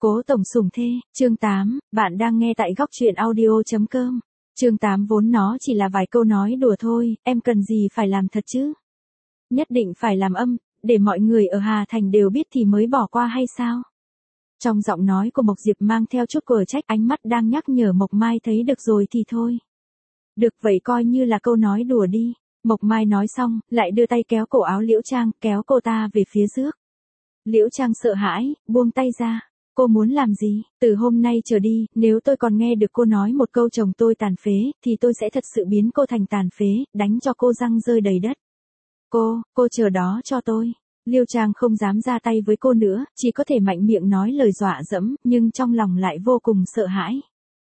Cố tổng sủng thê, chương 8, bạn đang nghe tại góc truyện audio.com. Chương 8 vốn nó chỉ là vài câu nói đùa thôi, em cần gì phải làm thật chứ? Nhất định phải làm âm, để mọi người ở Hà Thành đều biết thì mới bỏ qua hay sao? Trong giọng nói của Mộc Diệp mang theo chút quở trách, ánh mắt đang nhắc nhở Mộc Mai thấy được rồi thì thôi. Được vậy coi như là câu nói đùa đi. Mộc Mai nói xong, lại đưa tay kéo cổ áo Liễu Trang, kéo cô ta về phía trước. Liễu Trang sợ hãi, buông tay ra. Cô muốn làm gì? Từ hôm nay trở đi, nếu tôi còn nghe được cô nói một câu chồng tôi tàn phế, thì tôi sẽ thật sự biến cô thành tàn phế, đánh cho cô răng rơi đầy đất. Cô chờ đó cho tôi. Liễu Trang không dám ra tay với cô nữa, chỉ có thể mạnh miệng nói lời dọa dẫm, nhưng trong lòng lại vô cùng sợ hãi.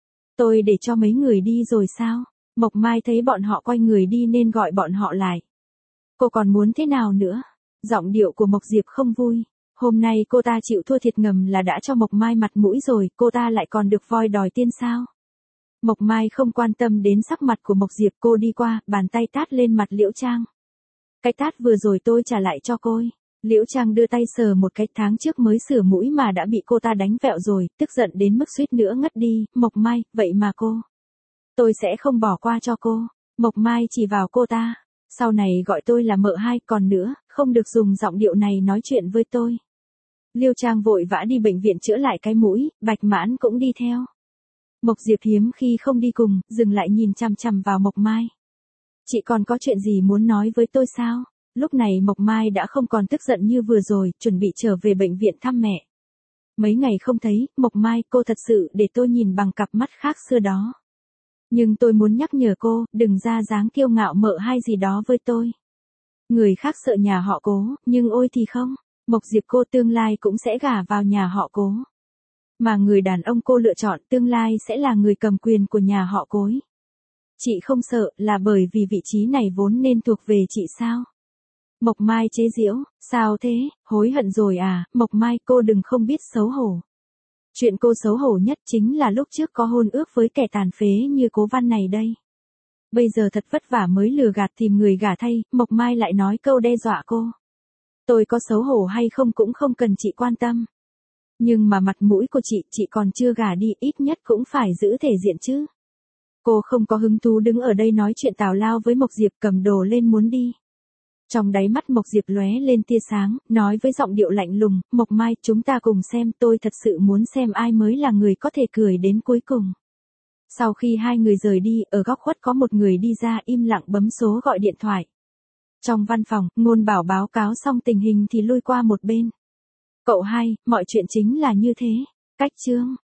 Tôi để cho mấy người đi rồi sao? Mộc Mai thấy bọn họ quay người đi nên gọi bọn họ lại. Cô còn muốn thế nào nữa? Giọng điệu của Mộc Diệp không vui. Hôm nay cô ta chịu thua thiệt ngầm là đã cho Mộc Mai mặt mũi rồi, cô ta lại còn được voi đòi tiên sao? Mộc Mai không quan tâm đến sắc mặt của Mộc Diệp, cô đi qua, bàn tay tát lên mặt Liễu Trang. Cái tát vừa rồi tôi trả lại cho cô. Liễu Trang đưa tay sờ một cái, tháng trước mới sửa mũi mà đã bị cô ta đánh vẹo rồi, tức giận đến mức suýt nữa ngất đi. Mộc Mai, vậy mà cô. Tôi sẽ không bỏ qua cho cô. Mộc Mai chỉ vào cô ta. Sau này gọi tôi là mợ hai, còn nữa, không được dùng giọng điệu này nói chuyện với tôi. Liễu Trang vội vã đi bệnh viện chữa lại cái mũi, Bạch Mãn cũng đi theo. Mộc Diệp hiếm khi không đi cùng, dừng lại nhìn chằm chằm vào Mộc Mai. Chị còn có chuyện gì muốn nói với tôi sao? Lúc này Mộc Mai đã không còn tức giận như vừa rồi, chuẩn bị trở về bệnh viện thăm mẹ. Mấy ngày không thấy, Mộc Mai, cô thật sự để tôi nhìn bằng cặp mắt khác xưa đó. Nhưng tôi muốn nhắc nhở cô, đừng ra dáng kiêu ngạo mợ hai gì đó với tôi. Người khác sợ nhà họ Cố, nhưng ôi thì không. Mộc Diệp cô tương lai cũng sẽ gả vào nhà họ Cố. Mà người đàn ông cô lựa chọn tương lai sẽ là người cầm quyền của nhà họ Cối. Chị không sợ là bởi vì vị trí này vốn nên thuộc về chị sao? Mộc Mai chế giễu, sao thế, hối hận rồi à? Mộc Mai, cô đừng không biết xấu hổ. Chuyện cô xấu hổ nhất chính là lúc trước có hôn ước với kẻ tàn phế như Cố Văn này đây. Bây giờ thật vất vả mới lừa gạt tìm người gả thay, Mộc Mai lại nói câu đe dọa cô. Tôi có xấu hổ hay không cũng không cần chị quan tâm. Nhưng mà mặt mũi của chị còn chưa gả đi, ít nhất cũng phải giữ thể diện chứ. Cô không có hứng thú đứng ở đây nói chuyện tào lao với Mộc Diệp, cầm đồ lên muốn đi. Trong đáy mắt Mộc Diệp lóe lên tia sáng, nói với giọng điệu lạnh lùng, Mộc Mai, chúng ta cùng xem, tôi thật sự muốn xem ai mới là người có thể cười đến cuối cùng. Sau khi hai người rời đi, ở góc khuất có một người đi ra im lặng bấm số gọi điện thoại. Trong văn phòng, Ngôn Bảo báo cáo xong tình hình thì lui qua một bên. Cậu hai, mọi chuyện chính là như thế. Cách chương.